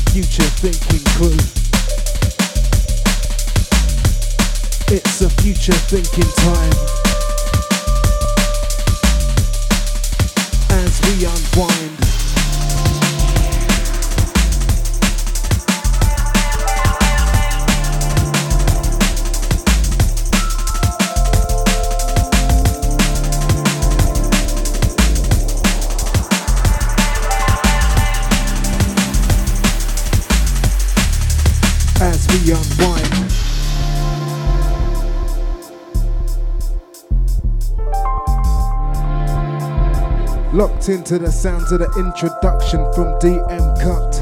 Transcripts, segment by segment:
future thinking crew. It's a future thinking time. As we unwind. As we unwind. Locked into the sounds of the introduction from DM Cut.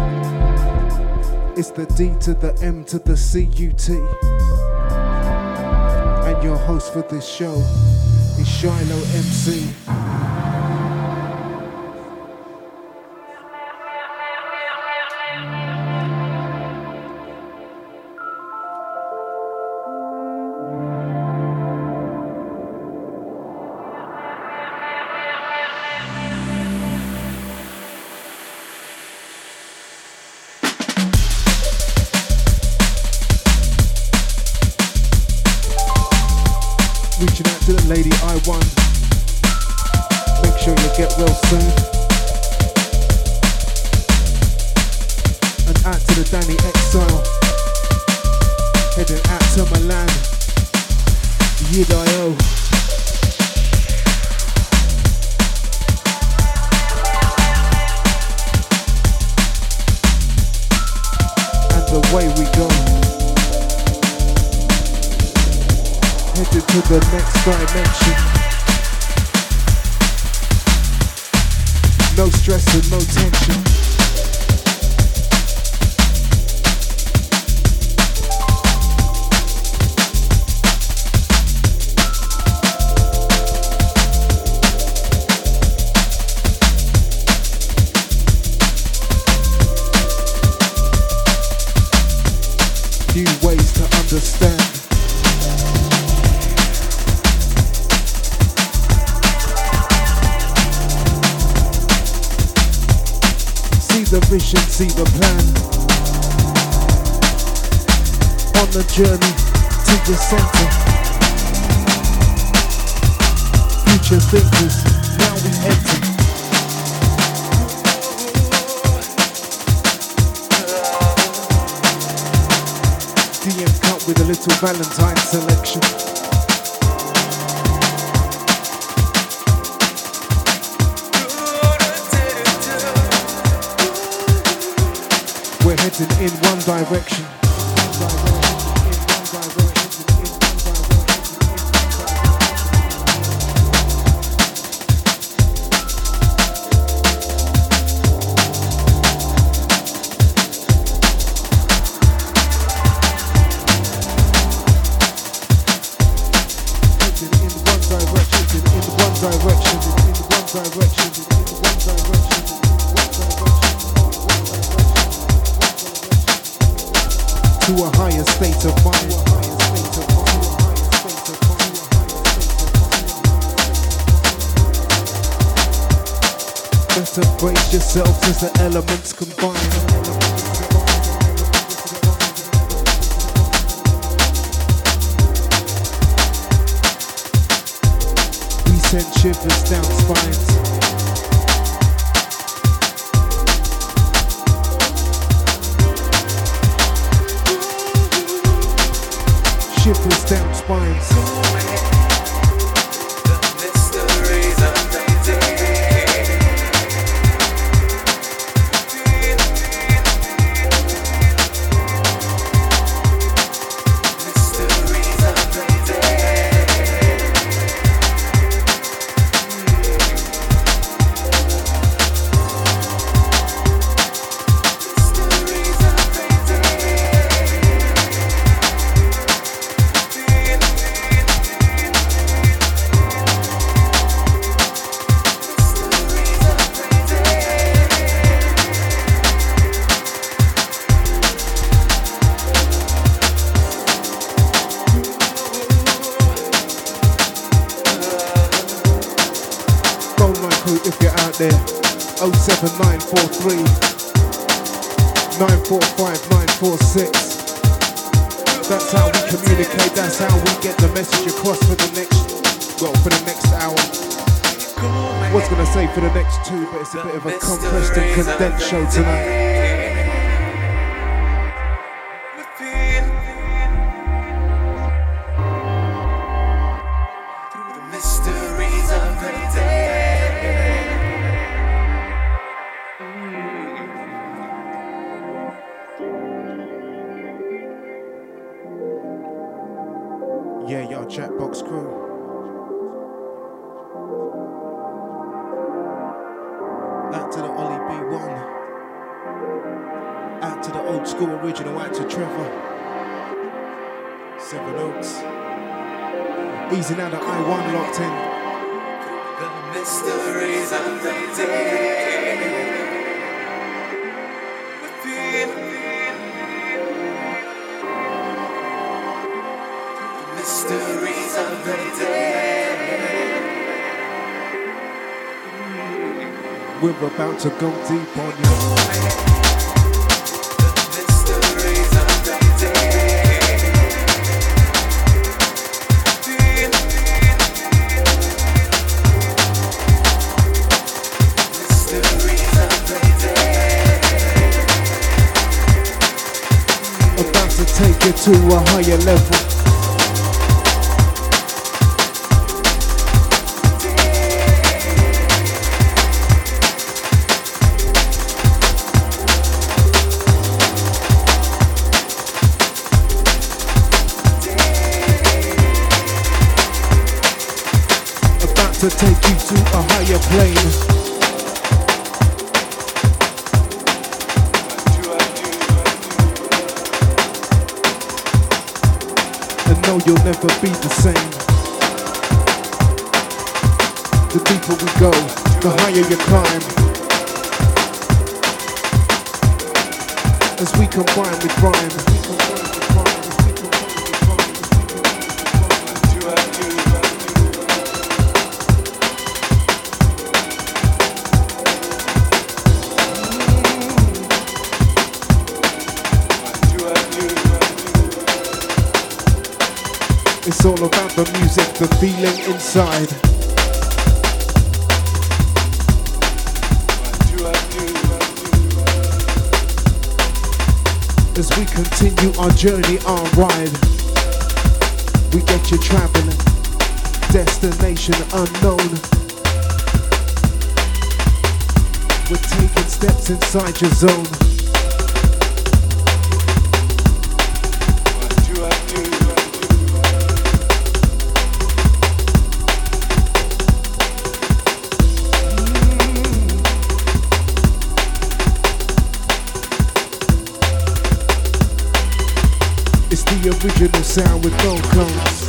It's the D to the M to the CUT. And your host for this show is Shiloh MC. Reaching out to the lady I1. Make sure you get well soon. And out to the Danny Exile. Heading out to Milan. Yid-I-O. And away we go. Headed to the next dimension. No stress and no tension. New ways to understand. The vision, see the plan. On the journey to the center. Future thinkers, now we enter. DM Cut with a little Valentine selection. We're heading in one direction. To a higher state of mind. Better brace yourselves as the elements combine. We send shivers down spines. Shivers down spines. If you're out there, 07943 945 946. That's how we communicate, that's how we get the message across for the next hour. I was gonna say for the next 2, but it's a bit of a compressed and condensed show tonight. Yeah, y'all Jackbox crew. Out to the Ollie B1. Out to the old school original, out to Trevor. 7 Oaks. Easy now, the I1 locked in. The mysteries of the day. Mysteries of the day. We're about to go deep on you. The mysteries of the day. Mysteries of the day. About to take you to a higher level. To take you to a higher plane. And no, you'll never be the same. The deeper we go, the higher you climb. As we combine with rhyme. It's all about the music, the feeling inside. As we continue our journey, our ride, we get you traveling, destination unknown. We're taking steps inside your zone. The original sound with no clones.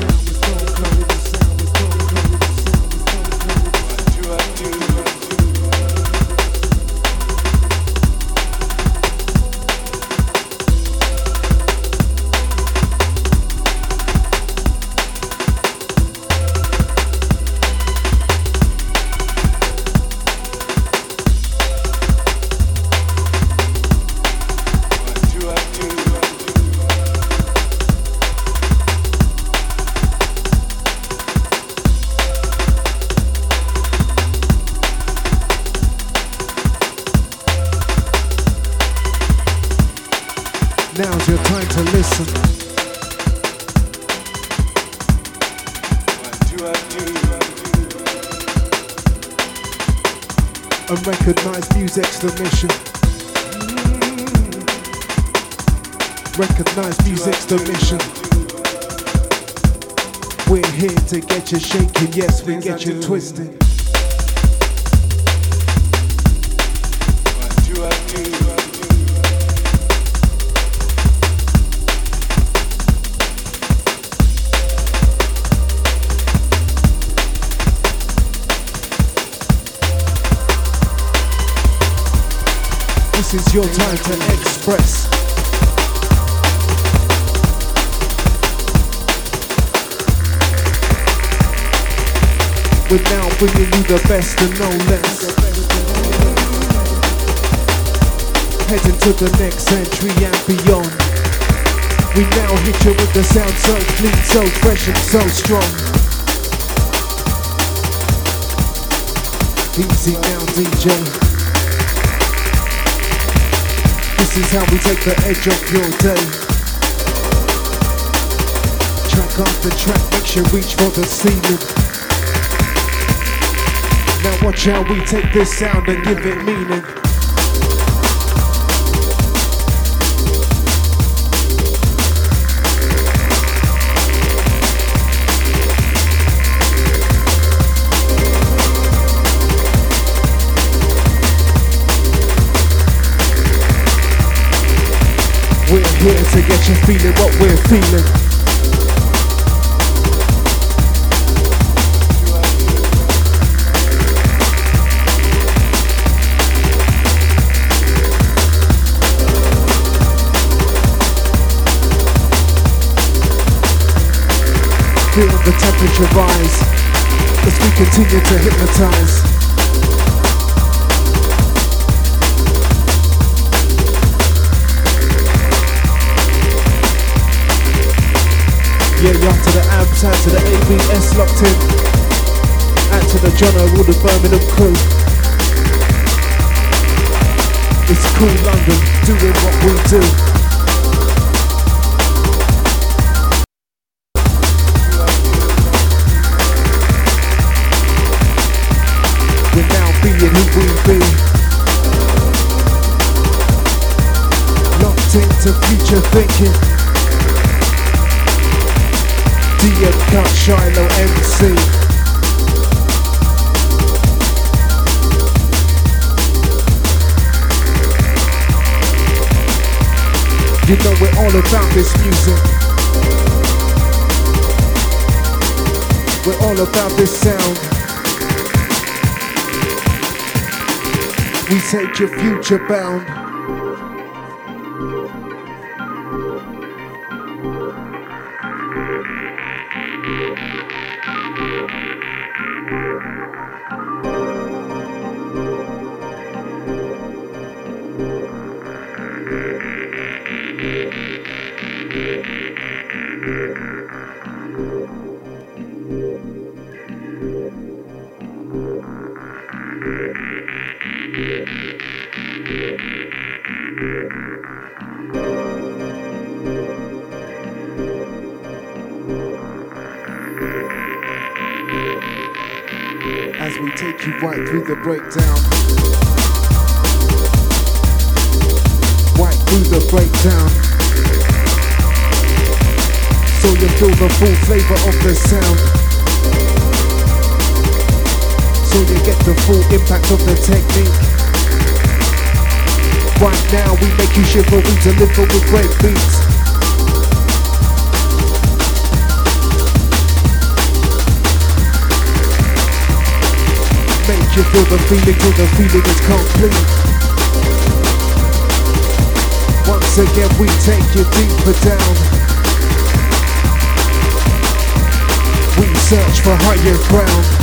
Now's your time to listen. And recognize music's the mission. Recognize music's the mission. We're here to get you shaking, yes, we get you twisted. This is your time to express. We're now bringing you the best and no less. heading to the next century and beyond. We now hit you with the sound so clean, so fresh and so strong. Easy now, DJ. This is how we take the edge off your day. Track after track makes you reach for the ceiling. Now watch how we take this sound and give it meaning. We're here to get you feeling what we're feeling. Feel the temperature rise as we continue to hypnotize. Yeah, y'all to the amps, out to the ABS locked in, out to the Jono, all the Birmingham crew. It's cool London, doing what we do. We're now being who we be. Locked into future thinking. DM Cut Shiloh MC. You know we're all about this music. We're all about this sound. We take your future bound. As we take you right through the breakdown. Right through the breakdown. So you feel the full flavor of the sound. So you get the full impact of the technique. Right now we make you shiver, we deliver with great beats. Make you feel the feeling till the feeling is complete. Once again we take you deeper down. We search for higher ground.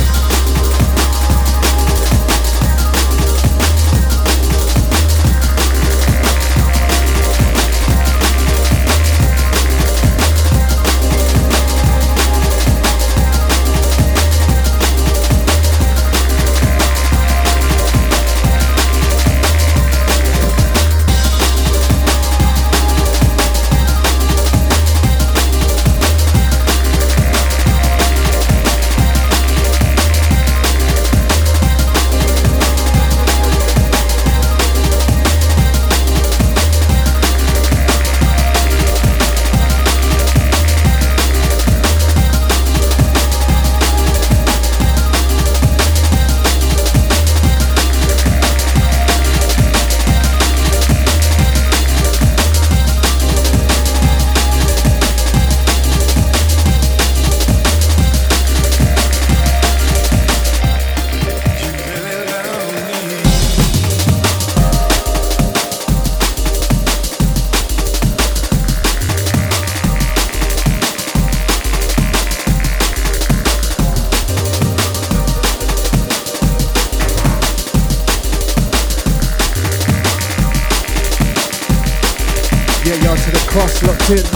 Yeah, y'all to the cross locked in.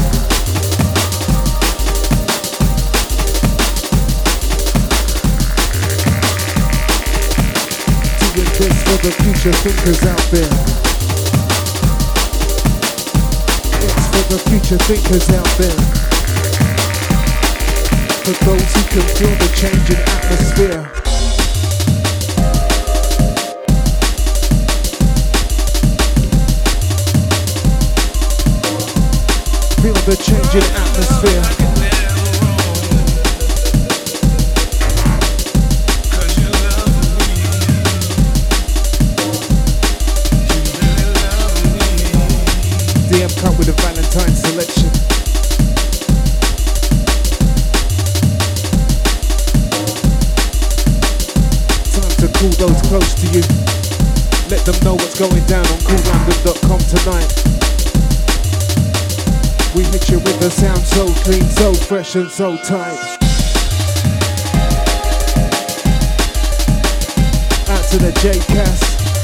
Doing this for the future thinkers out there. It's for the future thinkers out there. For those who can feel the change in atmosphere. Feel the change in atmosphere. DM come with a Valentine selection. Time to call those close to you. Let them know what's going down on coollondon.com tonight. We hit you with the sound so clean, so fresh and so tight. Out to the J-Cast.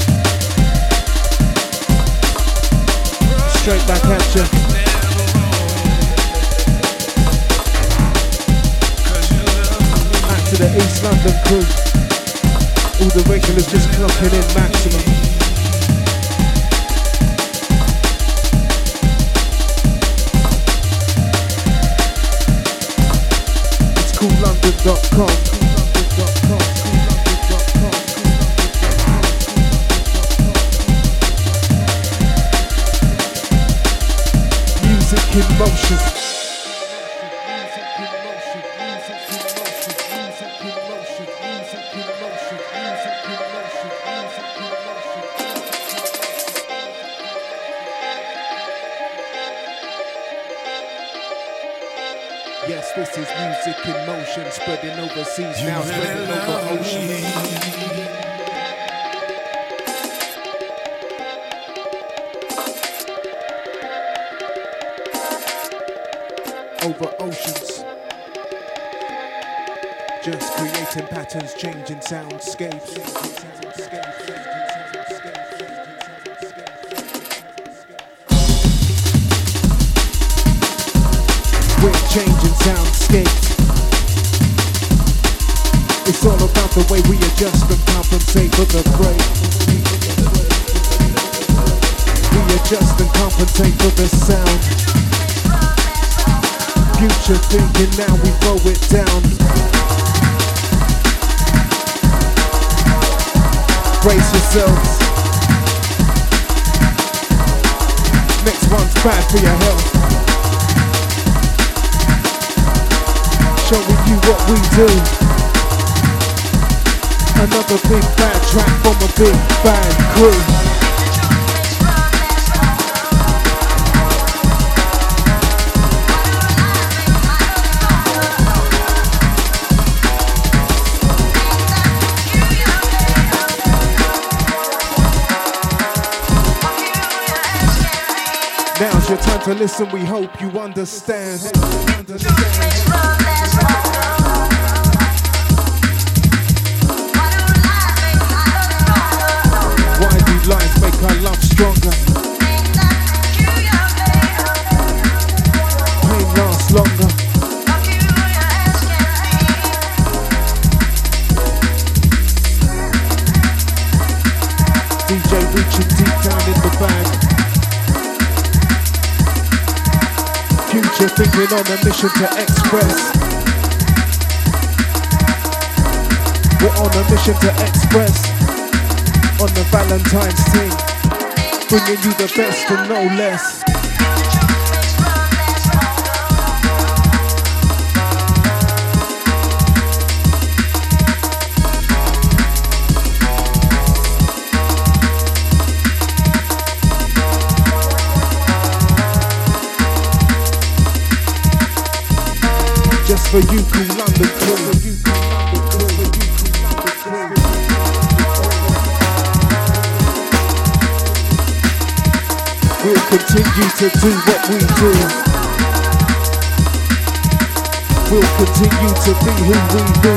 Straight back at you. Out to the East London crew. All the regulars just clocking in maximum. coollondon.com. Music in motion. Yes, this is music in motion, spreading overseas, now spreading over oceans. Over oceans. Just creating patterns, changing soundscapes. We're changing soundscapes. It's all about the way we adjust and compensate for the break. We adjust and compensate for the sound. Future thinking, now we throw it down. Brace yourselves. Next one's bad for your health. Showing you what we do. Another big bad track from a big bad crew. Now's your time to listen, we hope you understand. Why do lies make our love stronger? Pain lasts longer. DJ reaching deep down in the bag. Future thinking on a mission to express. We're on a mission to express. On the Valentine's team, bringing you the best and no less. Just for you, Cool London crew. We'll continue to do what we do. We'll continue to be who we be.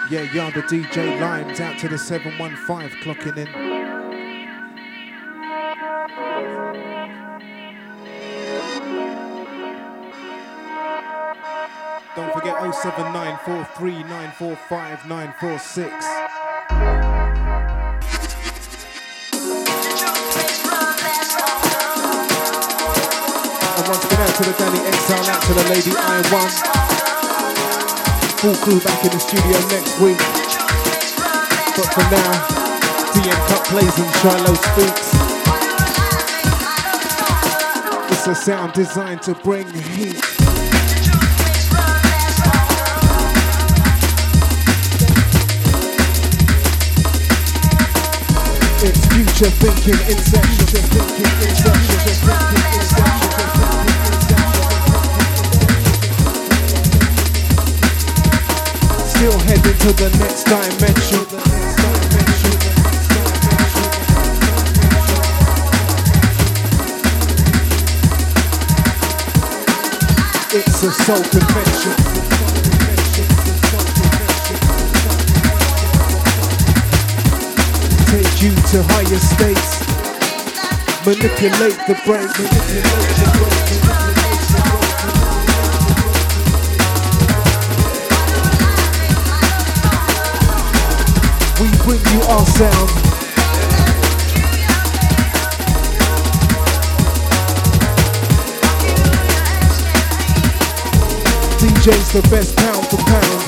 Yeah, Yonder DJ Limes out to the 715 clocking in. Don't forget 07943945946. And once again out to the Danny Exile, out to the Lady I1. Full crew back in the studio next week. But for now, DM Cut plays and Shiloh speaks. It's a sound designed to bring heat. It's future thinking, inception, thinking, inception, thinking, inception. Still heading to the next dimension. It's a soul convention. Take you to higher states. Manipulate the brain. We bring you our sound. DJ's the best pound for pound.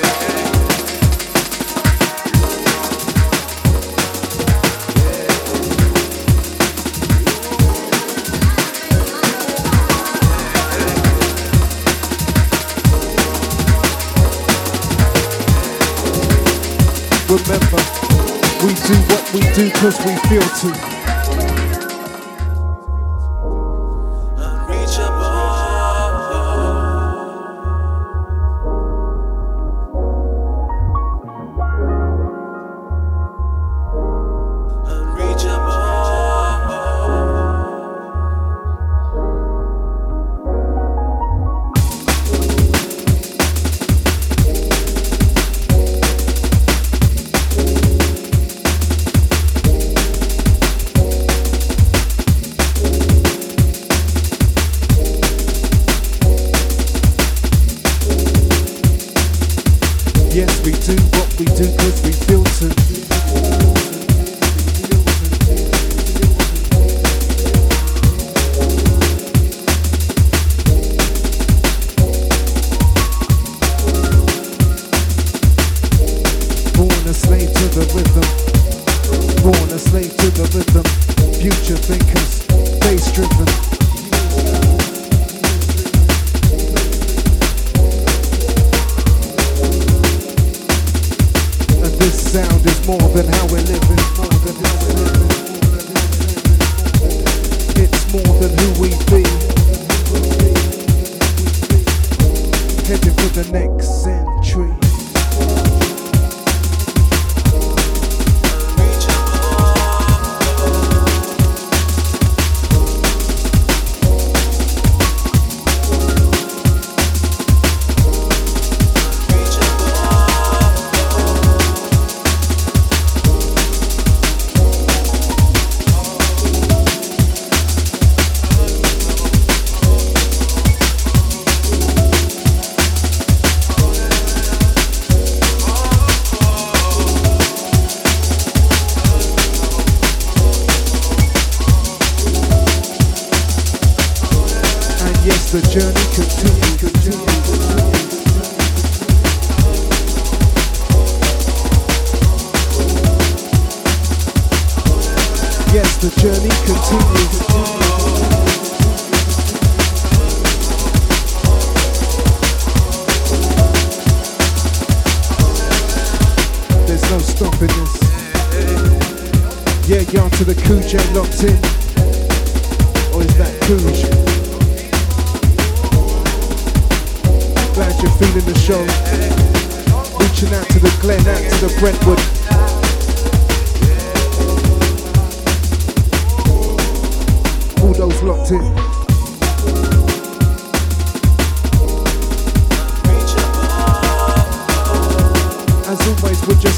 Remember, we do what we do cause we feel to.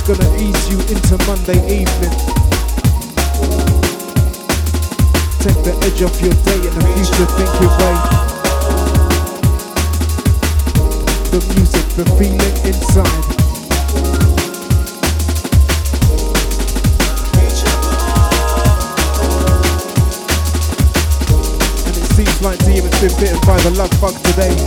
gonna ease you into Monday evening. Take the edge off your day and the future thinking way. The music, the feeling inside. And it seems like Demon's been bitten by the love bug today.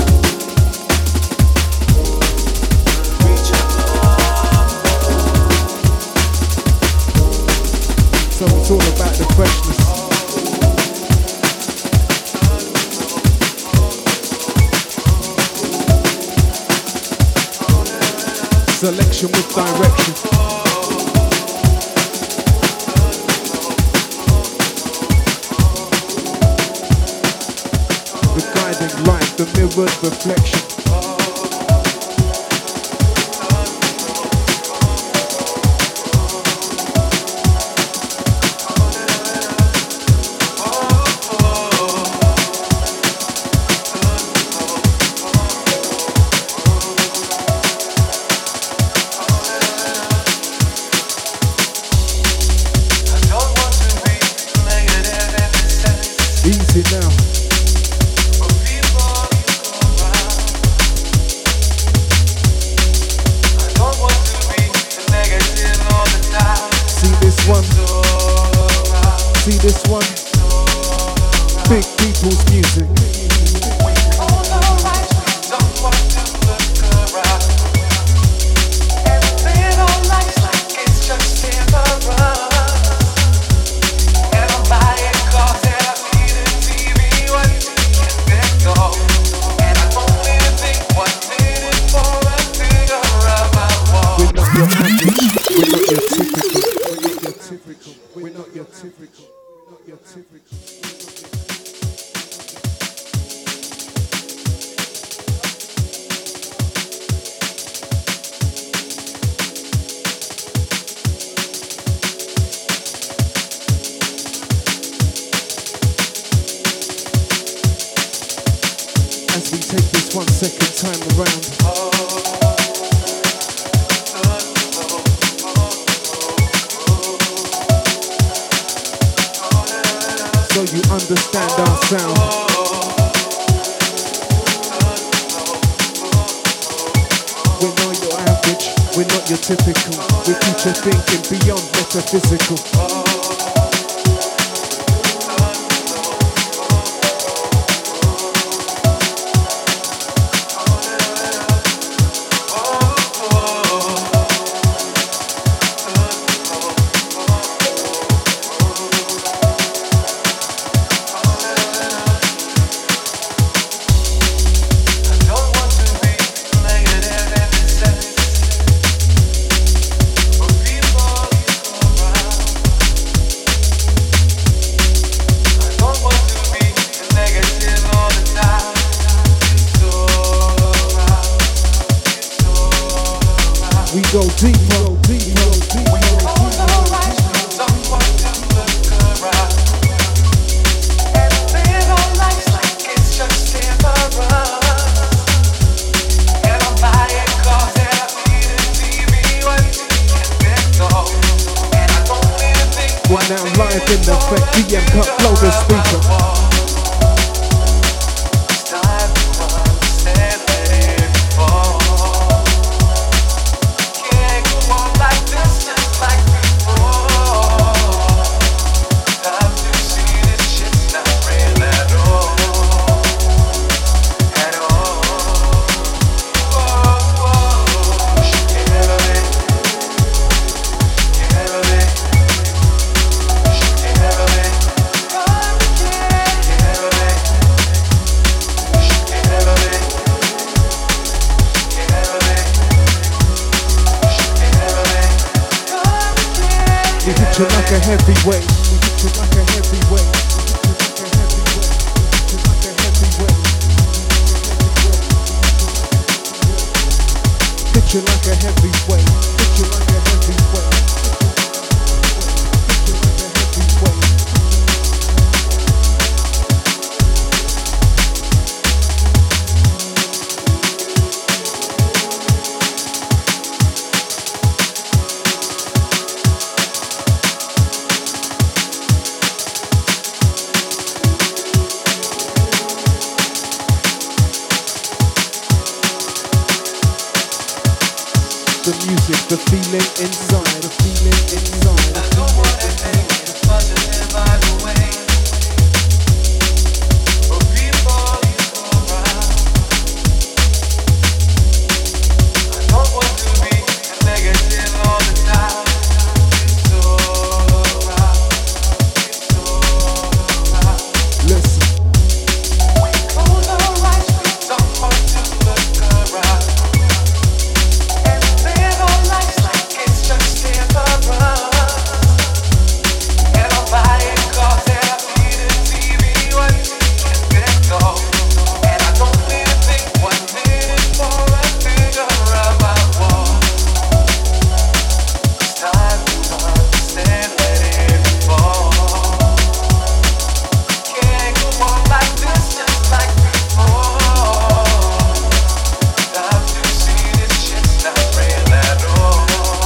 So it's all about the freshness. Selection with direction. The guiding light, the mirrored reflection. Easy now. See this one? See this one? Big people's music. We're not your typical. As we take this 1 second time around. So you understand our sound. We're not your average, we're not your typical. We're future thinking beyond metaphysical. We go deeper, deeper, deeper. We're now live in effect, DM cut, blow the speaker. You like a heavyweight. You like a heavyweight. You like a heavyweight. Picture like a heavyweight. Picture like a heavyweight. Picture like a heavyweight. the feeling inside, the feeling inside. I don't want to take the positive vibe away. But people around. I don't want to be negative all the time. It's all around. It's all around. Listen. We close our eyes, we don't want to look around. And live our lives like it's just in the run. And I'm buying cars and I'm eating TV one and then go. And I don't even think 1 minute for a figure of my wall. It's time to understand, let it fall. Can't go on like this, just like before. Time to see this shit's not real at all.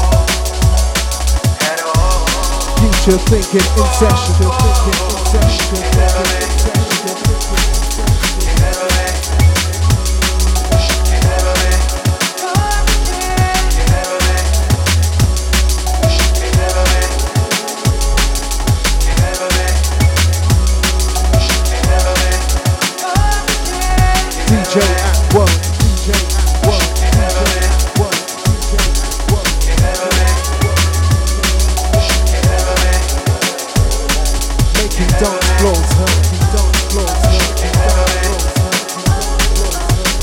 At all. Future thinking in session, thinking in session, thinking in session. DJ at work, DJ at work, DJ at work, DJ at work. Making dance floors, making dance floors, making dance floors,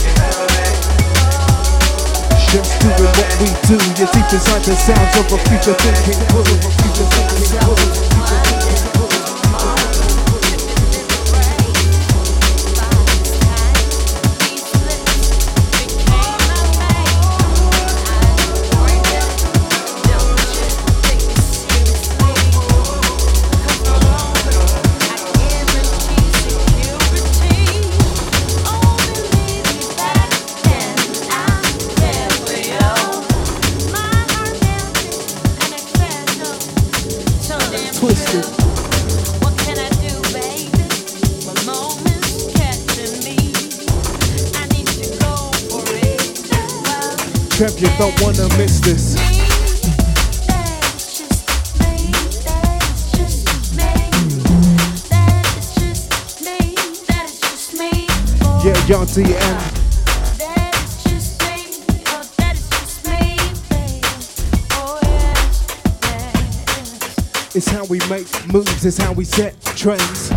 just doing what we do. You're deep inside the sounds of a future thinking crew, future thinking crew, future thinking crew. Twisted. What can I do, baby? My moment's catching me. I need to go for it. Trev, you don't wanna miss this. Yeah, Yanti and it's how we make moves, it's how we set trends.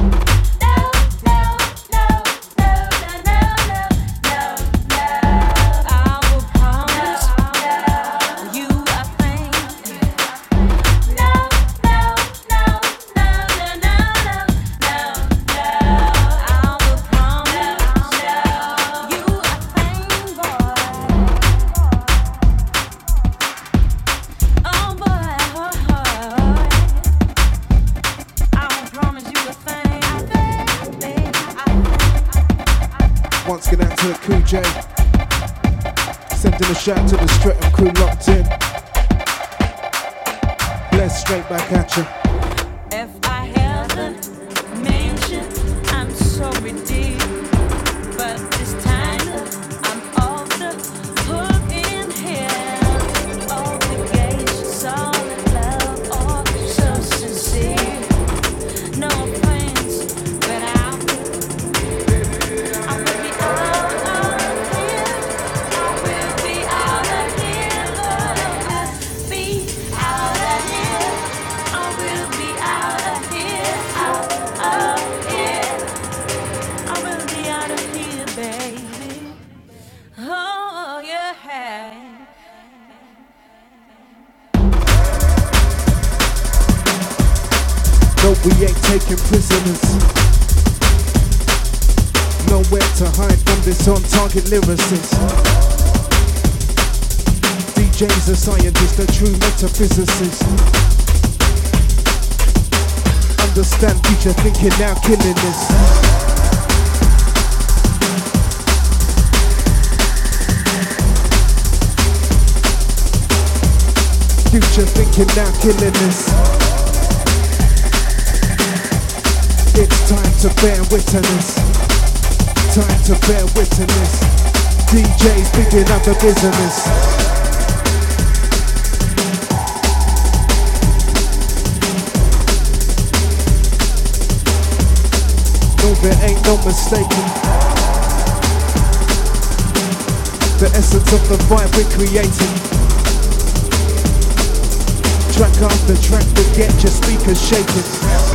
Once again out to the Cool J. Sending a shout to the Streatham crew locked in. Bless straight back at you. If I haven't mentioned, I'm sorry, dear. But this time I'm off the hook in here. Obligation, solid love, all so sincere. No offense, but I will be out of here. I will be out of here. Be out of here. I will be out of here. Out of here. I will be out of here, baby. Oh yeah. No, we ain't taking prisoners. Nowhere to hide from this on-target lyricist. DJ's a scientist, a true metaphysicist. Understand future thinking now, killing this. Future thinking now, killing this. It's time to bear witness. Time to bear witness. DJs picking up the business. no mistaking. The essence of the vibe we're creating. Track after track that get your speakers shaking.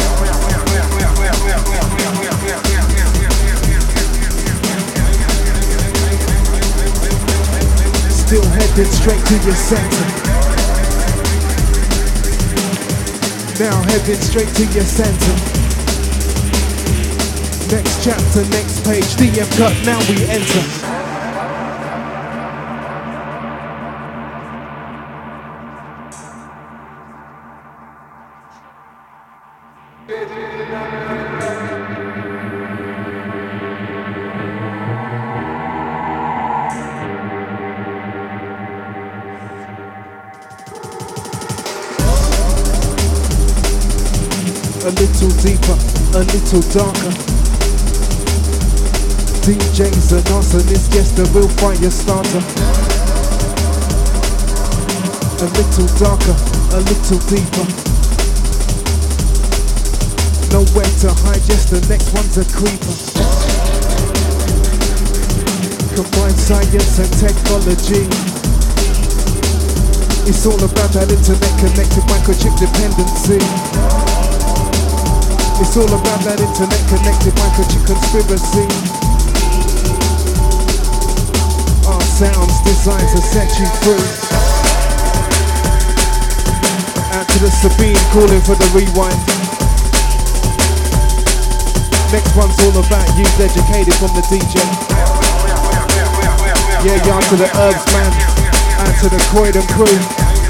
Still heading straight to your center. Now heading straight to your center. Next chapter, next page, DM cut, now we enter. A little deeper, a little darker. DJ's an arsonist, yes, the real fire starter. A little darker, a little deeper. Nowhere to hide, yes, the next one's a creeper. Combine science and technology. It's all about that internet-connected microchip dependency. It's all about that internet-connected microchip conspiracy. Our sounds designed to set you free. Out to the Sabine calling for the rewind. Next one's all about youth educated from the DJ. Yeah, out to the Herbs man. Out to the Croydon crew.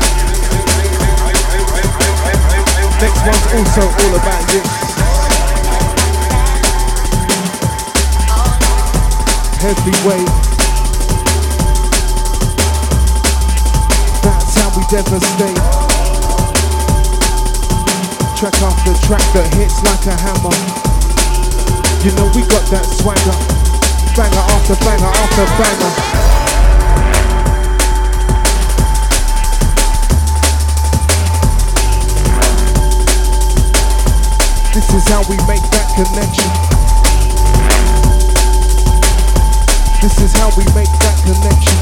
Next one's also all about you. Heavyweight. That's how we devastate. Track after track that hits like a hammer. You know we got that swagger. Banger after banger after banger. This is how we make that connection. This is how we make that connection.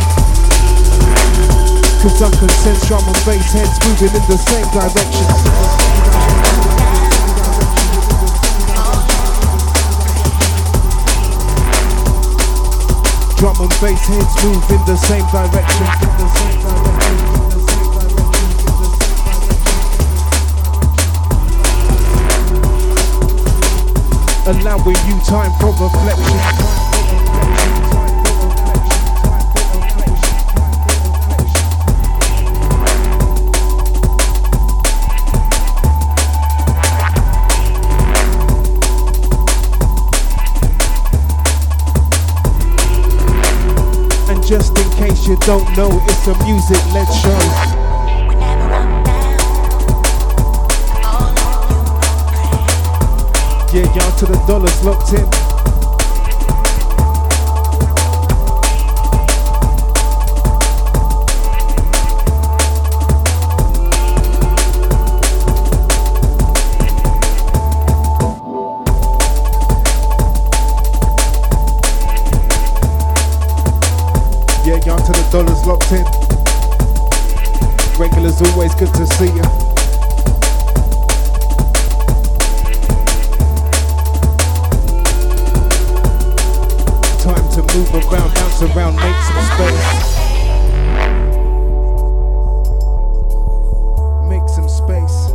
Cause I can sense drum and bass heads moving in the same direction. Drum and bass heads move in the same direction. Allowing you time for reflection. Just in case you don't know, it's a music-led show. Yeah, y'all to the dollars locked in. Yeah, y'all to the dollars locked in. Regulars always good to see ya. Time to move around, bounce around, make some space. Make some space.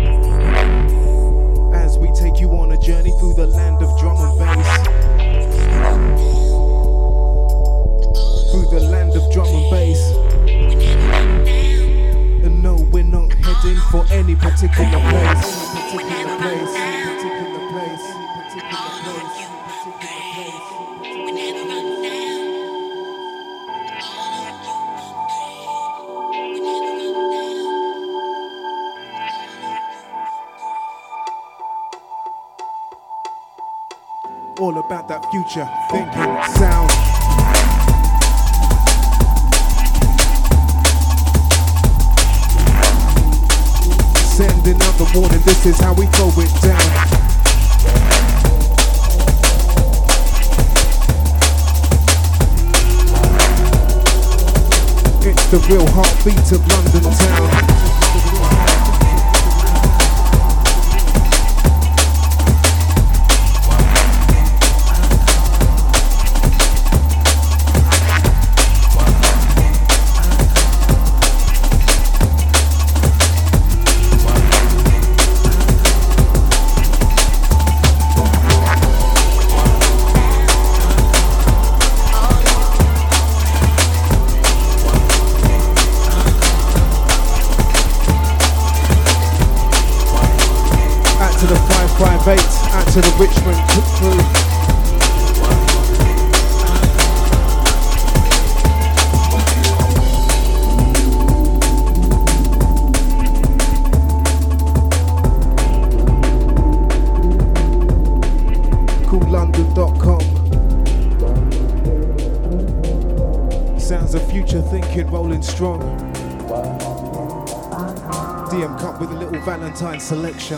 As we take you on a journey through the land of drum and bass. Through the land of drum and bass. And no, we're not heading for any particular place. All about that future thinking sound. Sending out the warning, this is how we throw it down. the real heartbeat of London town. Out to the Richmond crew. CoolLondon.com. Sounds of future thinking rolling strong. DM Cup with a little Valentine selection.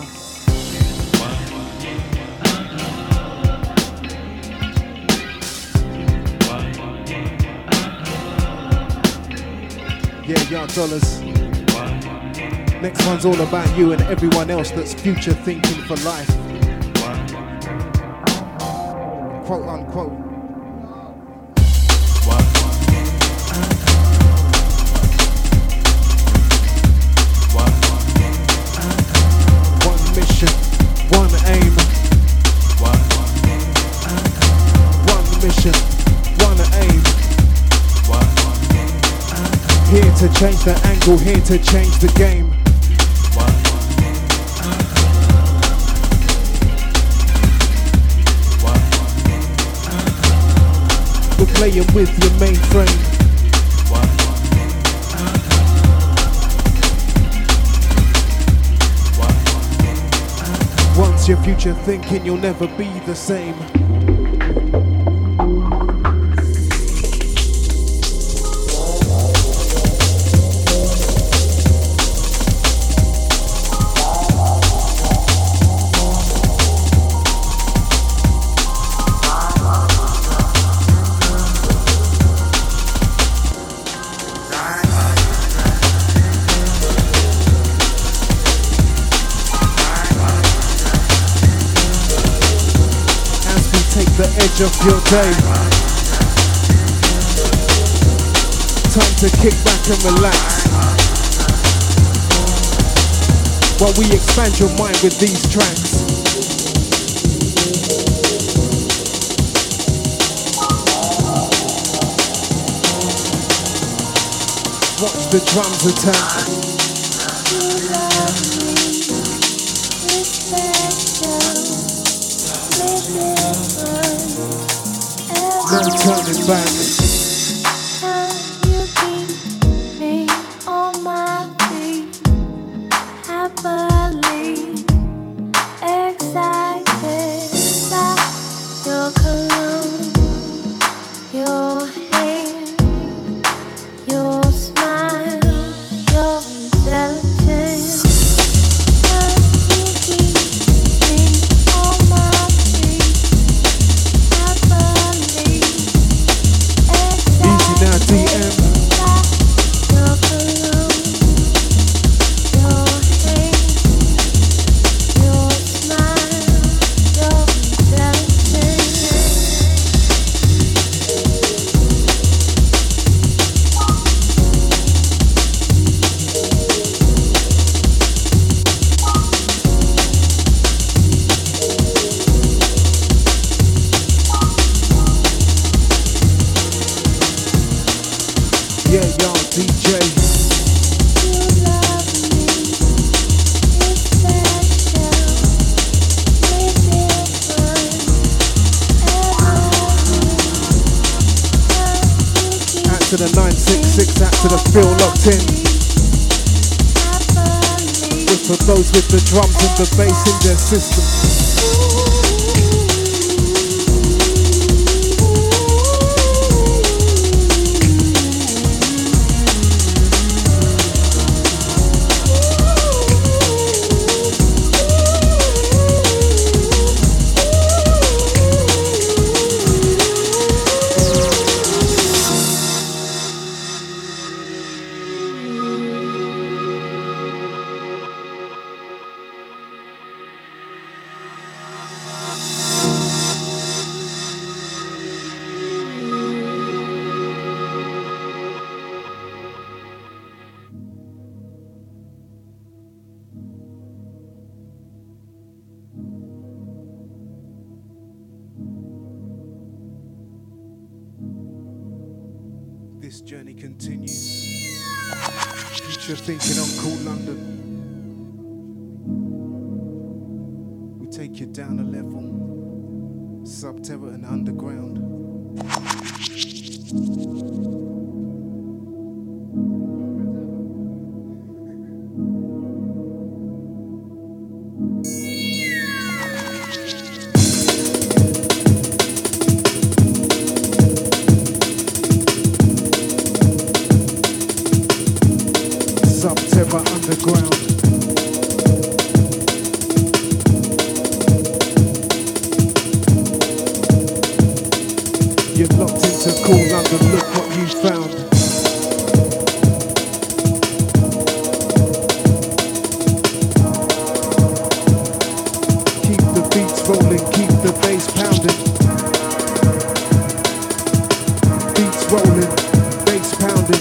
Yeah, y'all dollars. Next one's all about you and everyone else that's future thinking for life. Quote unquote. One mission, one aim. One mission, one aim. Here to change the angle, here to change the game. We're playing with your mainframe. Once your future thinking, you'll never be the same. The edge of your day. Time to kick back and relax while we expand your mind with these tracks. Watch the drums attack. No turning back. You keep me on my feet, happily excited by your cologne, your hair, your smile, your intelligence. You keep me on my feet, happily. Easy now, DM. Yeah, y'all, DJ. Out to the 966, out to the feel locked in. Just for those with the drums and the bass in their system. journey continues. Future thinking on Cool London. We take you down a level, subterra and underground. Subterra underground. You're locked into Cool London, look what you found. Keep the beats rolling, keep the bass pounding. Beats rolling, bass pounding.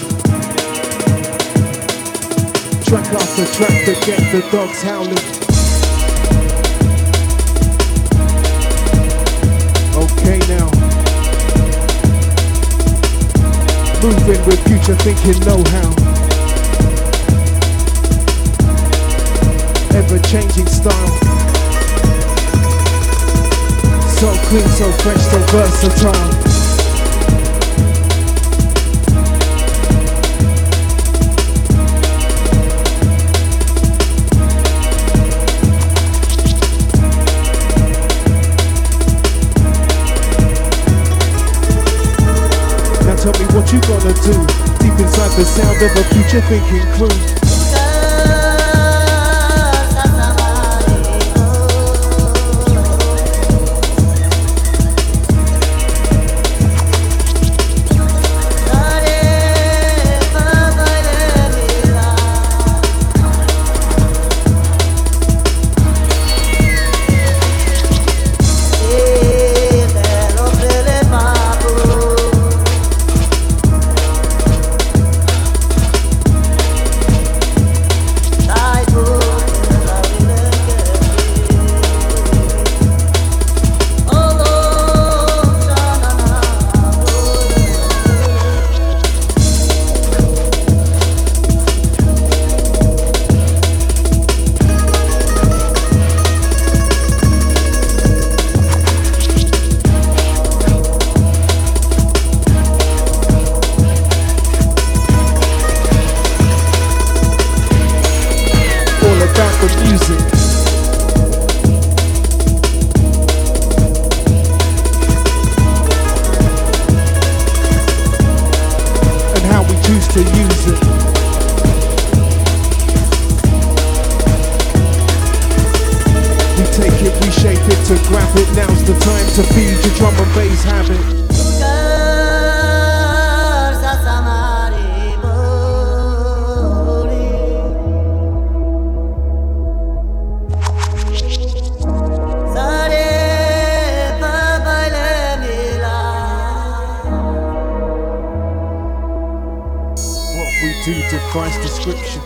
Track after track to get the dogs howling. Okay now. Moving with future thinking know-how. Ever-changing style. So clean, so fresh, so versatile. Tell me what you gonna do, deep inside the sound of a future thinking crew. To use it. We take it, we shape it to grab it. Now's the time to feed your drum and bass habit. To device description.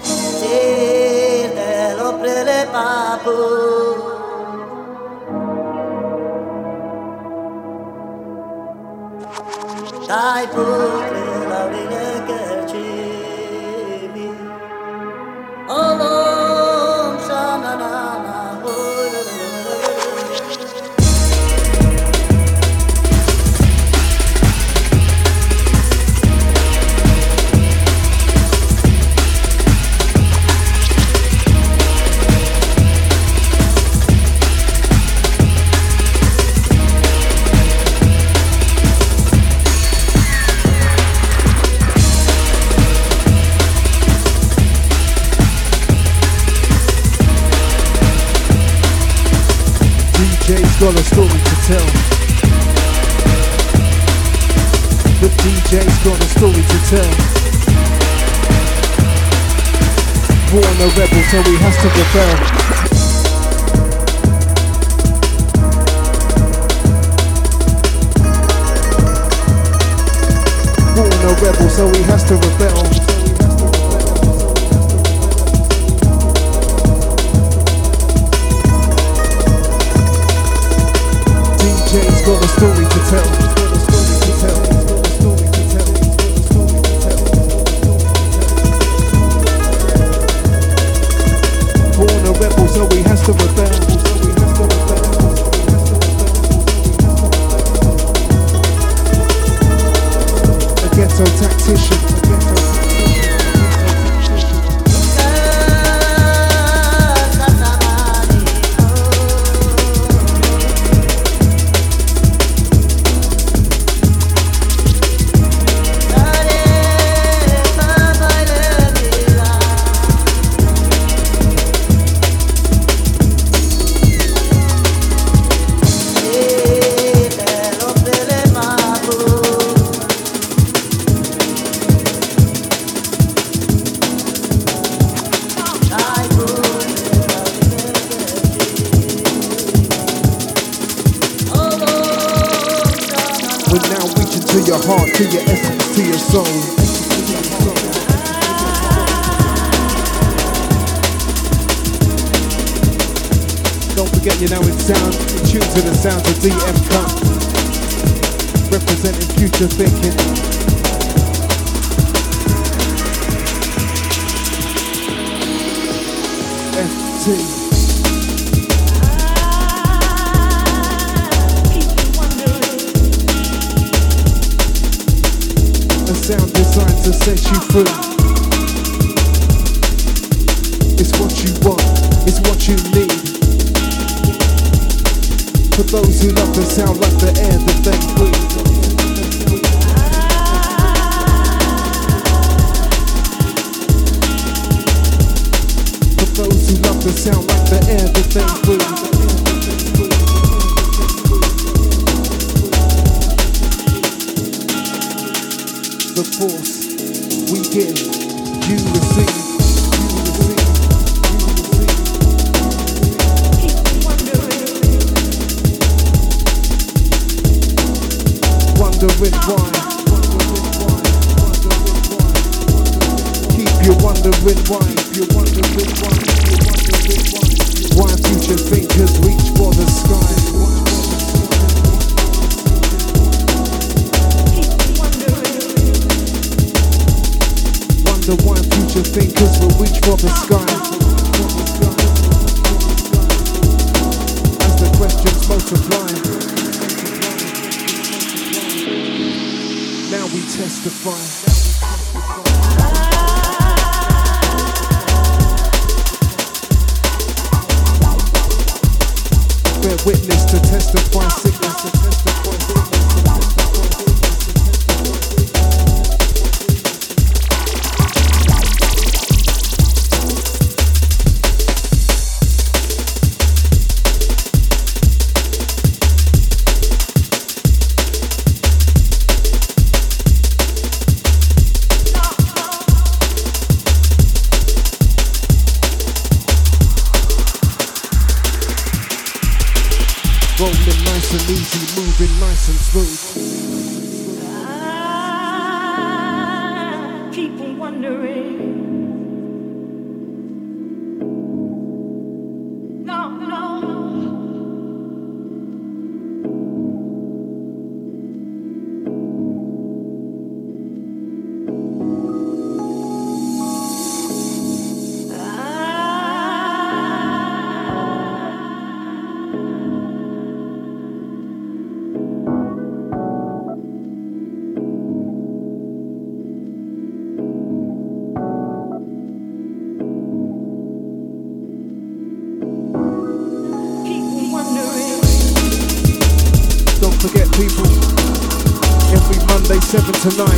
DJ's got a story to tell. The DJ's got a story to tell. Born a rebel, so he has to rebel. Born a rebel, so he has to rebel. DJ's got a story to tell. your heart, to your essence, to your soul. Don't forget you're now in sound, in tune to the sounds of DM Cut, representing future thinking. FT. A sound designed to set you free. It's what you want, it's what you need. For those who love the sound like the air that they breathe. For those who love the sound like the air that they breathe. The force we give, you receive. Wondering why. Keep you wondering why. Why future thinkers reach for the sky. Wonder why future thinkers will reach for the sky. As the questions multiply, now we testify. Bear witness to testify sickness, to testify rolling nice and easy, moving nice and smooth. I keep on wondering. No. Don't forget people, every Monday 7 to 9,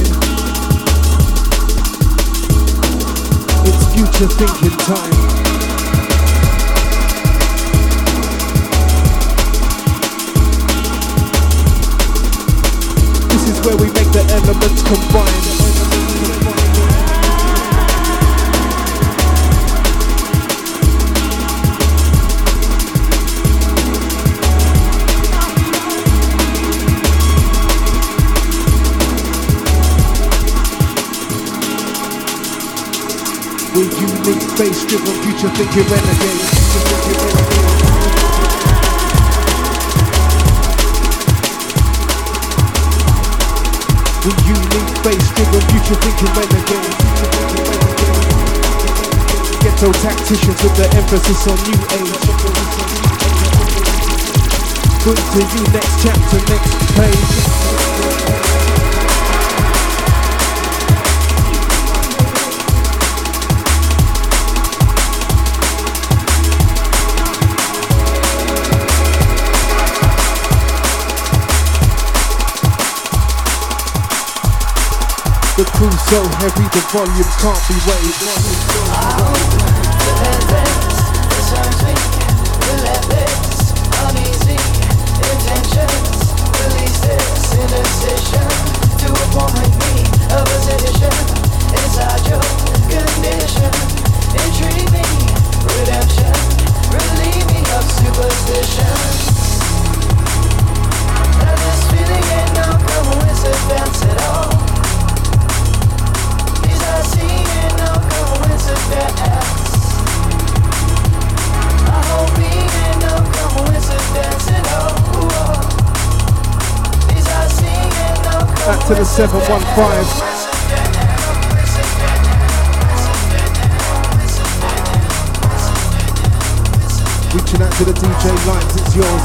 it's future thinking time. This is where we make the elements combine. With unique bass-driven future thinking renegades. With unique bass-driven future thinking renegades. Ghetto tacticians with the emphasis on new age. Bring to you next chapter, next page. The crew's so heavy, the volume can't be weighed. Uneasy intentions, release this indecision to a point me, a position inside your condition. Intrigue me, redemption, relieve me of superstition. This feeling ain't no coincidence. to the 715. Reaching out to the DJ lines, it's yours.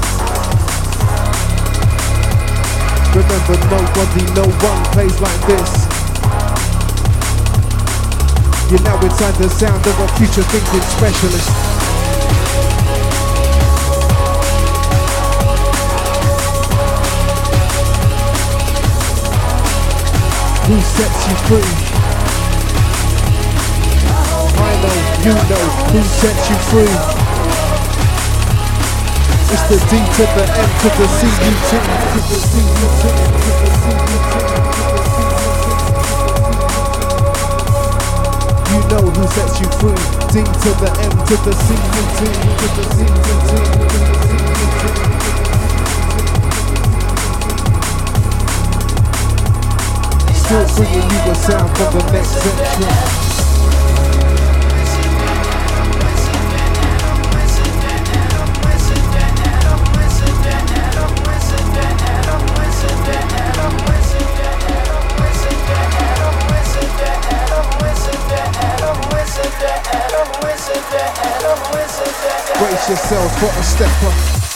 Remember, no one plays like this. You're now inside the sound of a future thinking specialist. Who sets you free? I know, you know, who sets you free? It's the D to the M to the C-U-T. You know who sets you free. D to the M to the C-U-T. Still bringing you a sound from the next century. Brace yourself for a stepper.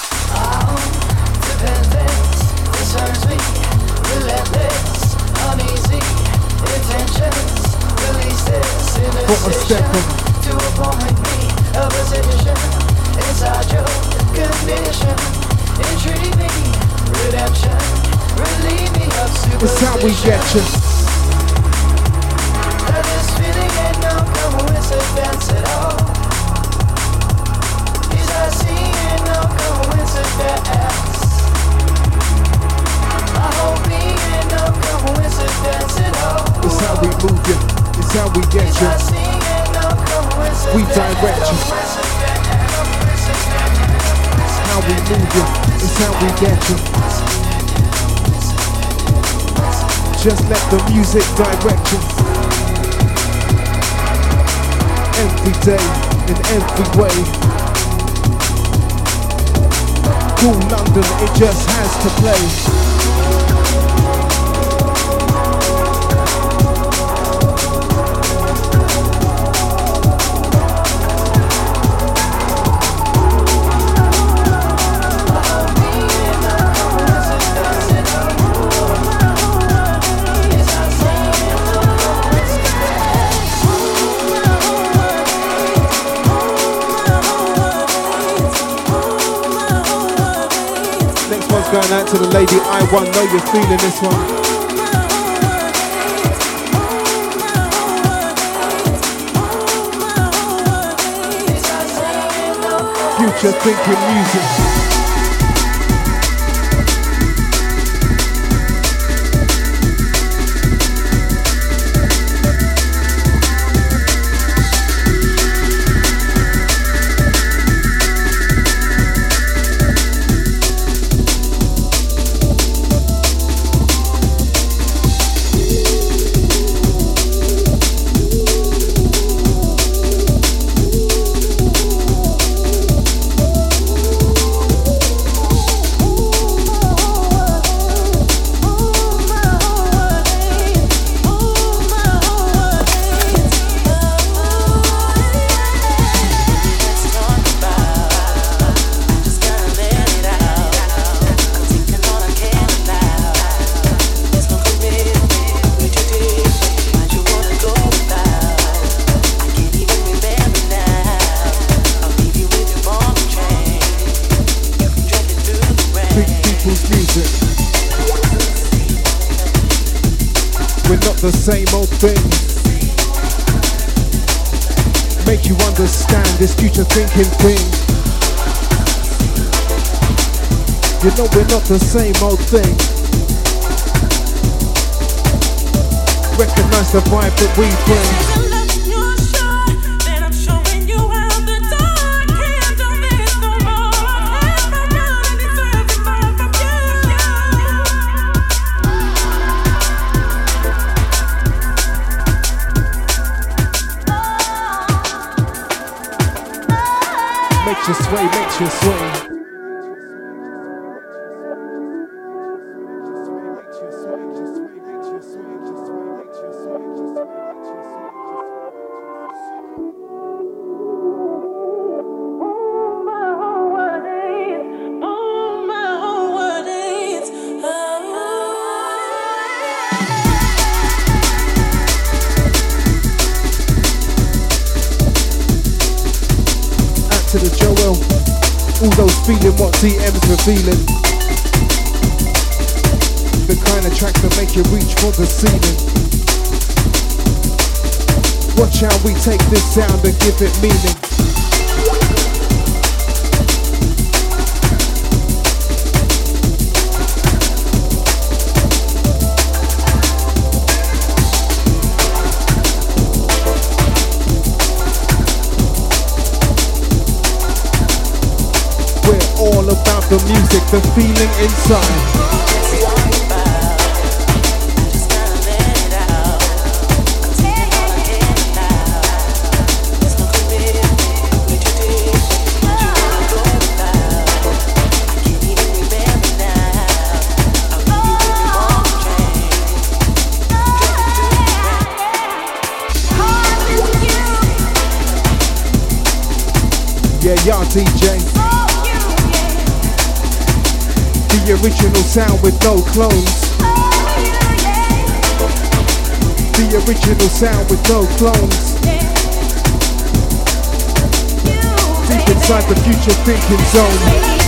For a stepper. To a point me, a position inside your condition. Intrigue me, redemption, relieve me of superstition. It's how we get you. This feeling ain't no coincidence at all. These I see ain't no coincidence. My whole being ain't no coincidence at all. It's how we move you. It's how we get you. We direct you. How we move you. It's how we get you. Just let the music direct you. Every day, in every way. Cool London, it just has to play. Going out to the lady I1, know you're feeling this one. Future thinking music. The same old thing. Make you understand this future thinking thing. You know we're not the same old thing. Recognize the vibe that we bring. Makes you sway, makes you sway. Makes you sway. to the Joel. All those feeling what DM's revealing. The kind of tracks that make you reach for the ceiling. Watch how we take this sound and give it meaning. All about the music, the feeling inside. Yeah, y'all DJ. The original sound with no clones. The original sound with no clones. Deep inside the future thinking zone.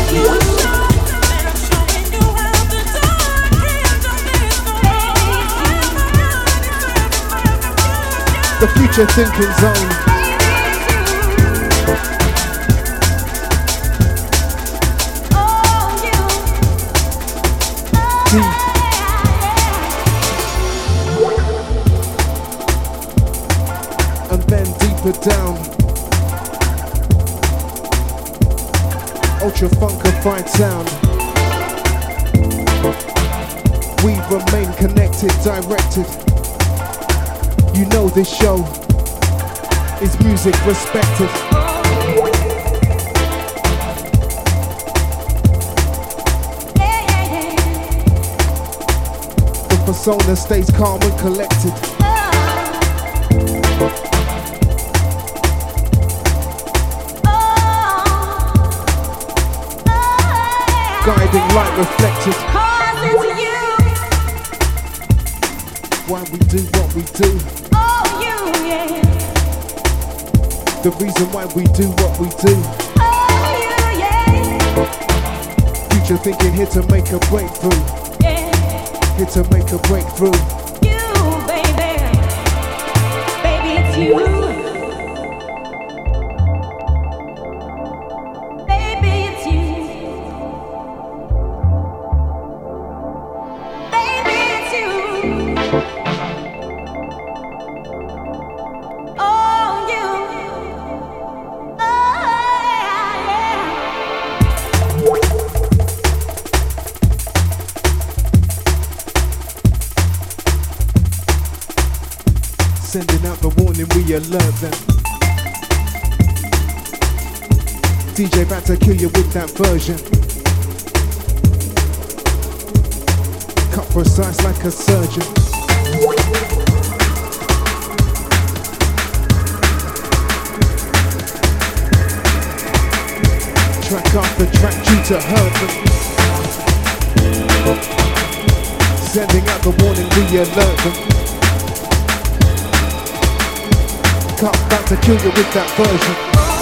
The future thinking zone. And then deeper down, ultra funkified sound. We remain connected, directed. You know this show is music respected. The persona stays calm and collected. Guiding light reflected. Why we do what we do. The reason why we do what we do. Future thinking here to make a breakthrough. Here to make a breakthrough. You, baby. Baby, it's you. Sending out the warning, we alert them. DJ about to kill you with that version. Cut precise like a surgeon. Track after track due to hurt them. Sending out the warning, we alert them. About to kill you with that version.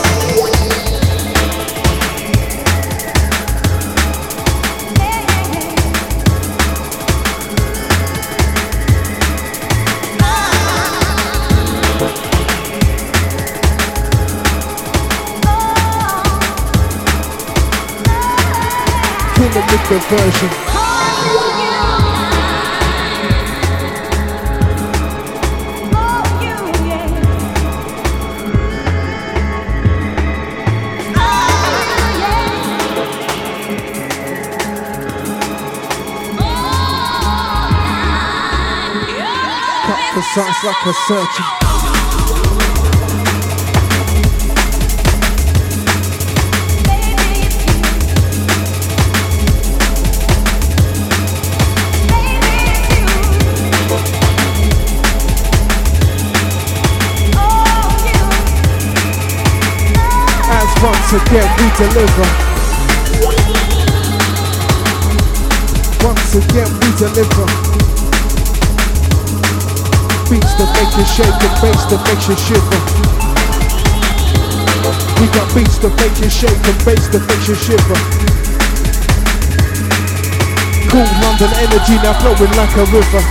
Kill them with the version. Precise like a surgeon. As once again we deliver. Once again we deliver. Beats that make you shake and bass that makes you shiver. We got beats to make you shake and bass to make you shiver. Cool London energy now flowing like a river.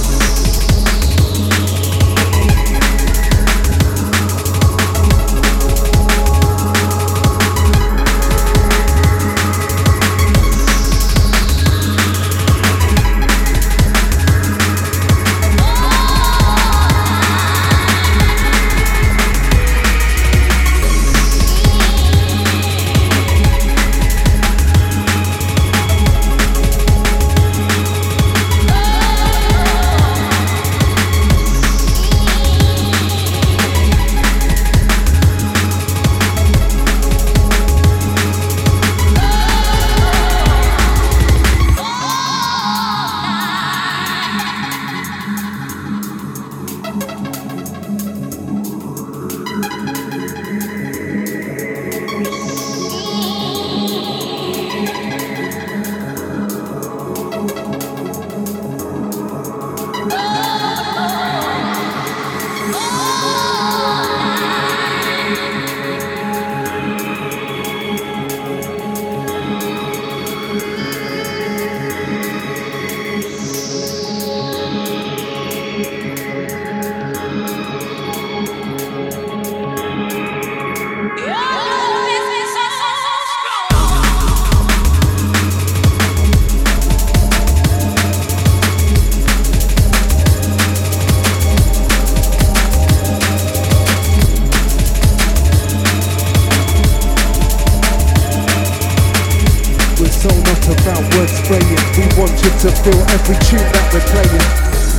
To feel every tune that we're playing.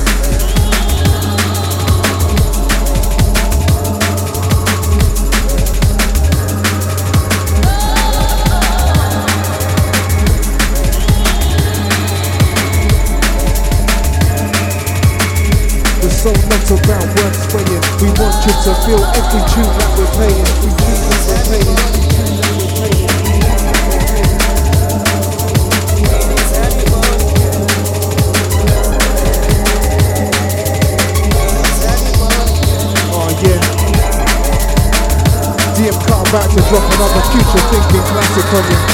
We're so not about word spraying. We want you to feel every tune that we're playing. Every tune that we're playing. About to drop another future thinking classic on you.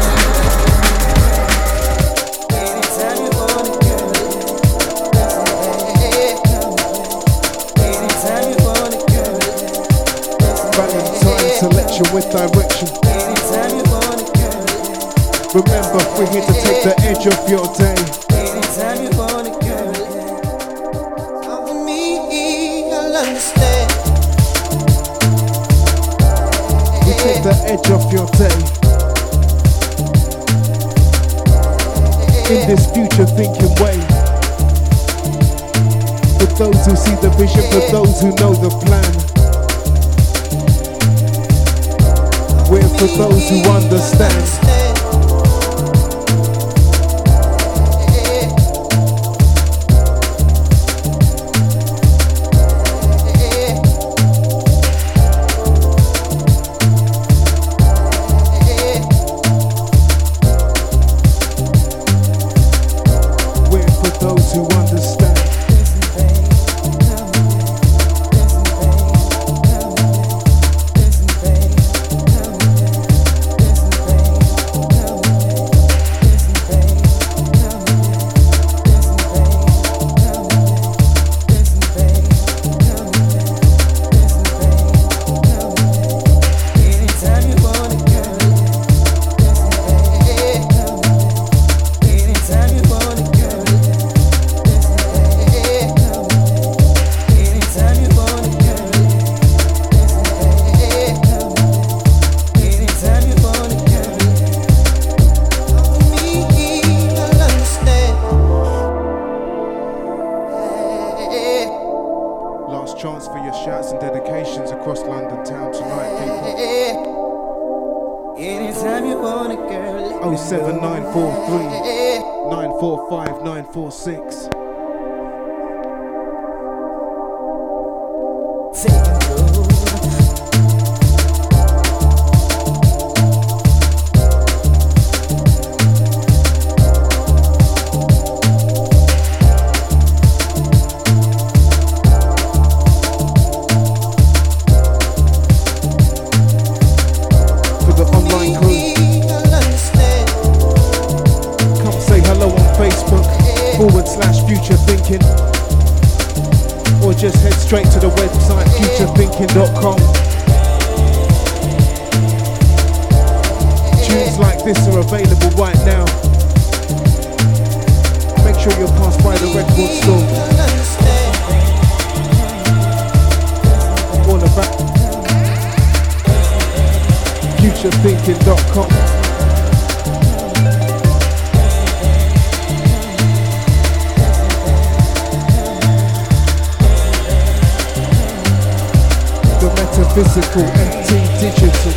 Valentine selection with direction. Remember, we're here to take the edge off your day. Anytime you want it, girl. Come with me, I'll understand. Take the edge off your day. In this future thinking way. For those who see the vision, for those who know the plan. We're for those who understand. Chance for your shouts and dedications across London town tonight, people. Anytime you want it, girl. 07943 945 946. straight to the website, futurethinking.com. Tunes like this are available right now. Make sure you pass by the record store. All about futurethinking.com. The metaphysical, MT digital.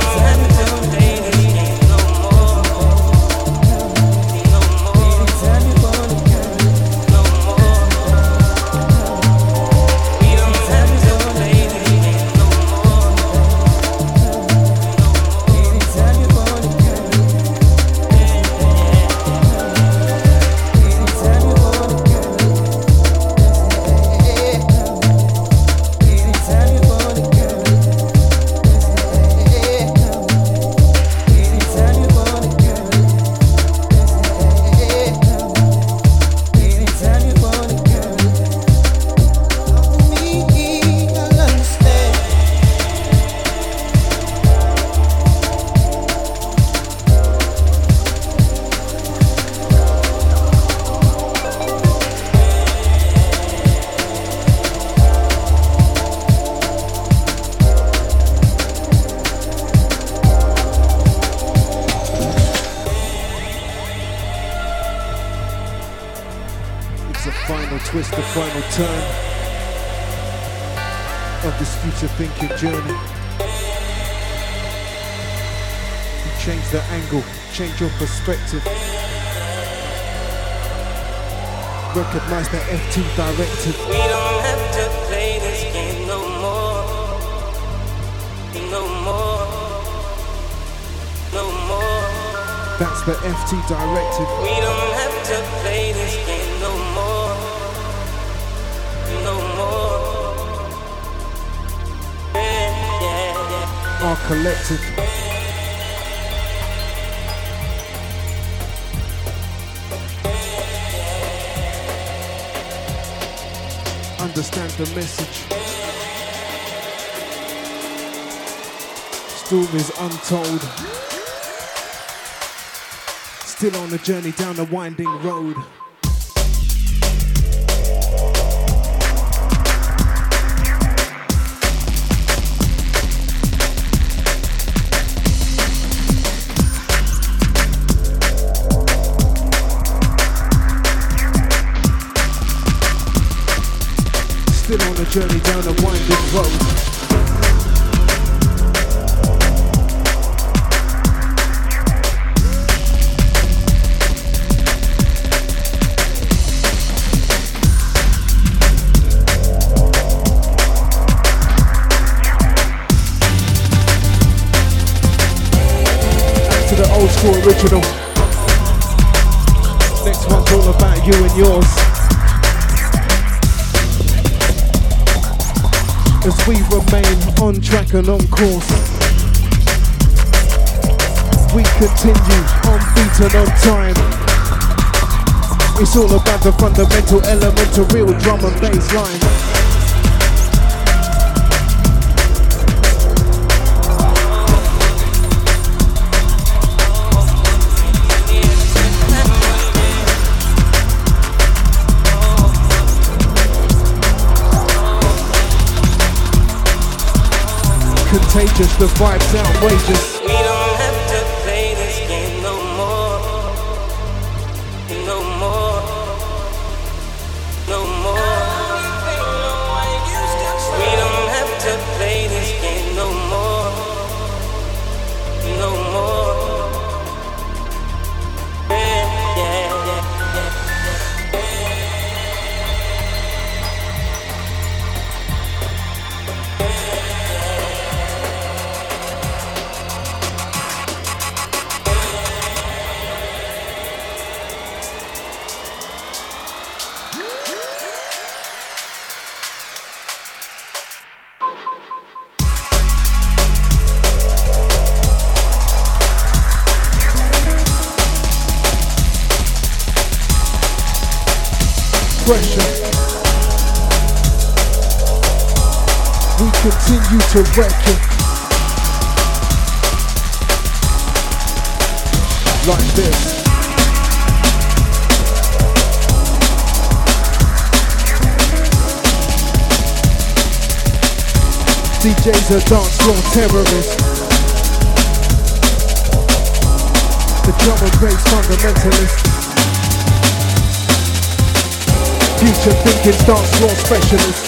Twist, the final turn of this future thinking journey. You change the angle, change your perspective. Recognize the FT directive. We don't have to play this game no more. No more. No more. That's the FT directive. We don't have to play this game no more. No more. Our collective. Understand the message. Story is untold. Still on the journey down the winding road. Still on the journey down the winding road. Back to the old school original. Next one's all about you and yours. As we remain on track and on course, we continue on beat and on time. It's all about the fundamental element, a real drum and bass line. Contagious, the vibe's outrageous. We don't have to play this game no more. No more. No more. We don't have to play this game no more. No more. Pressure. continue to wreck it. Like this. DJ's a dance floor terrorist. The drum and bass fundamentalist. Future thinking dance floor specialist.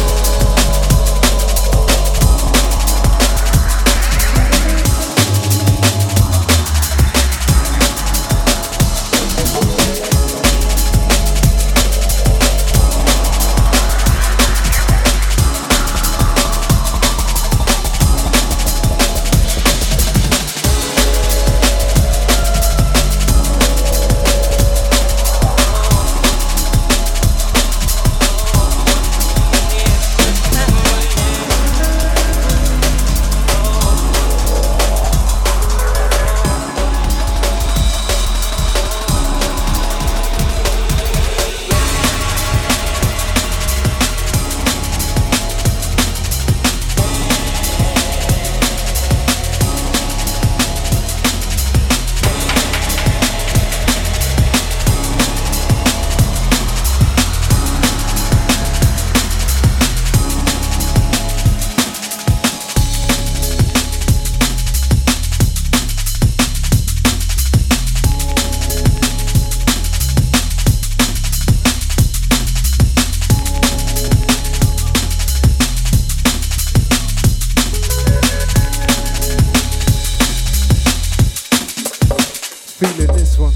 Feeling this one.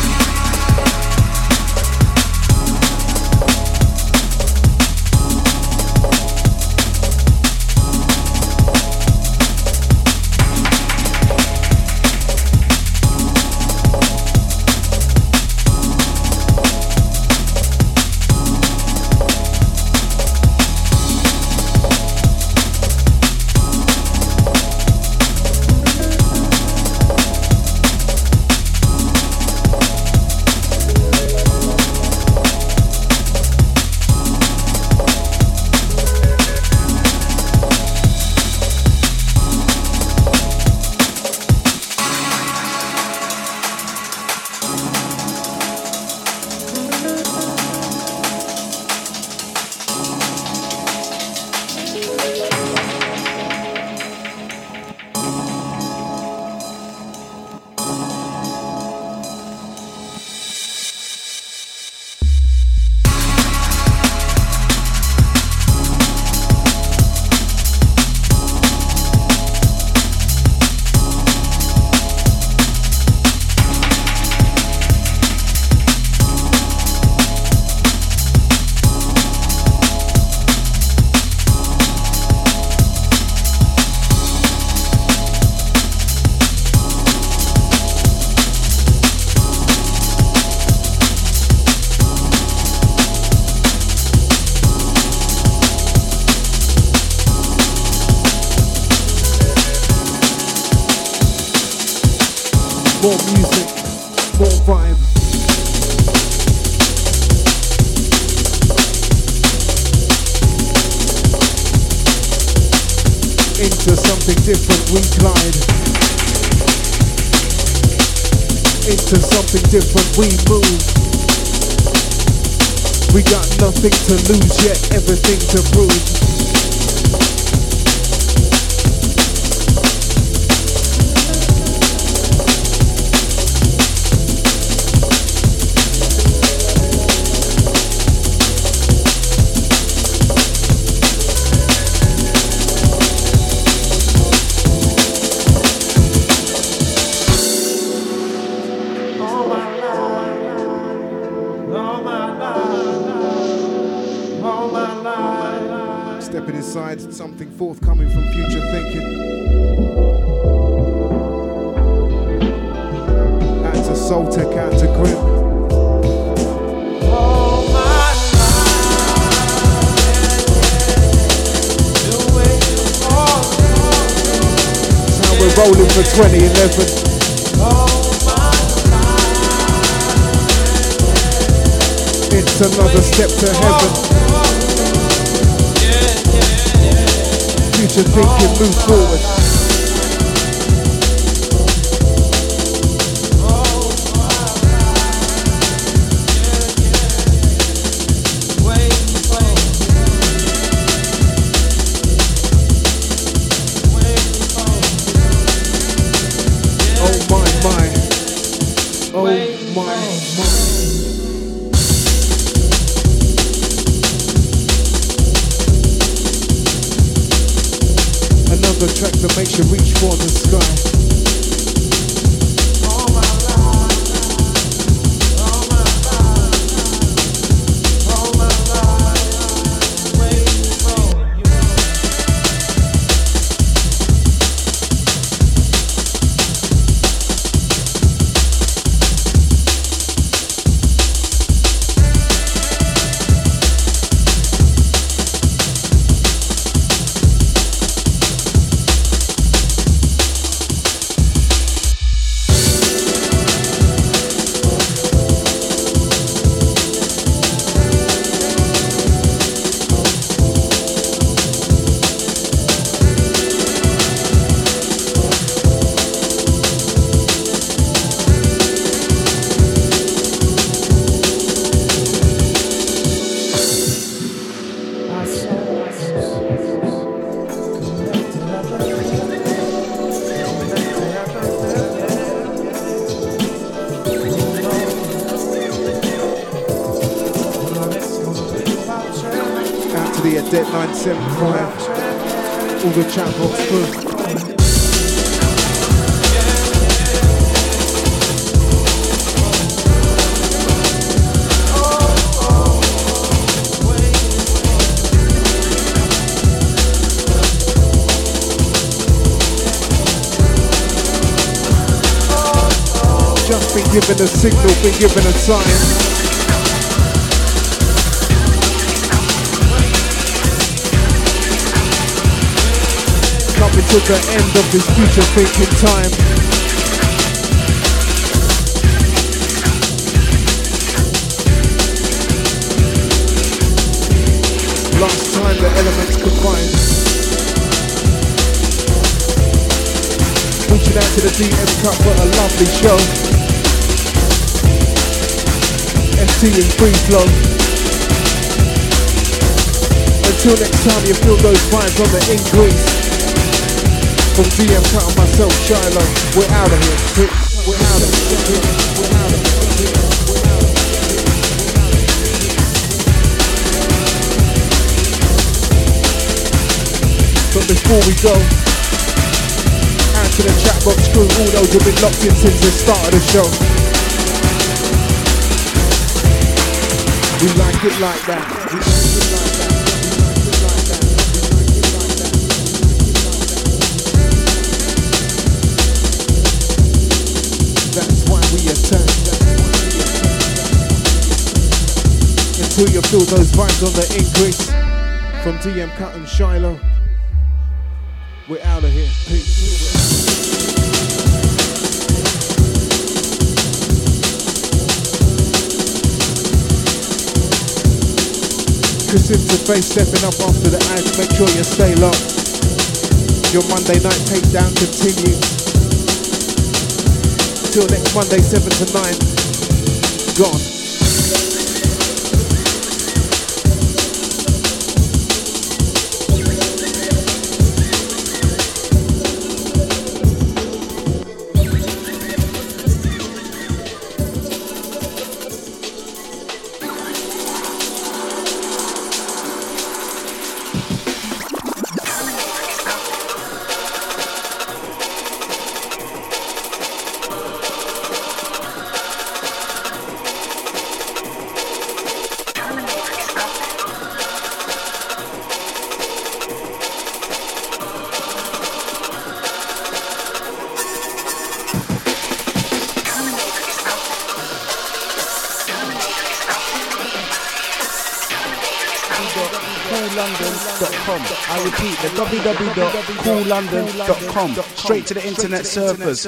More music, more vibe. Into something different we glide. Into something different we move. We got nothing to lose yet, everything to prove. Stepping inside, something forthcoming from future thinking. Out to Soultech, out to Grim. Now we're rolling for 2011. It's another step to heaven. future thinking, move forward. Track that makes you reach for the sky. Dead 975, all the chat box crew. Just been given a signal, been given a sign. To the end of this future thinking time. Last time the elements combined. Reaching out to the DM Cup for a lovely show. ST in free flow. Until next time you feel those vibes on the increase. From DM Cut and myself, Shiloh, we're out of here. We're out of here. We're out of here. But before we go, out to the chat box crew, all those who've been locked in since the start of the show. We like it like that. We like it like that. Until you feel those vibes on the increase. From DM Cut and Shiloh, we're out of here. Peace. Chris Interface stepping up after the ads. Make sure you stay locked. Your Monday night takedown continues. Till next Monday, 7 to 9. Gone. www.coollondon.com. I repeat, the www.coollondon.com. Straight to the internet surfers.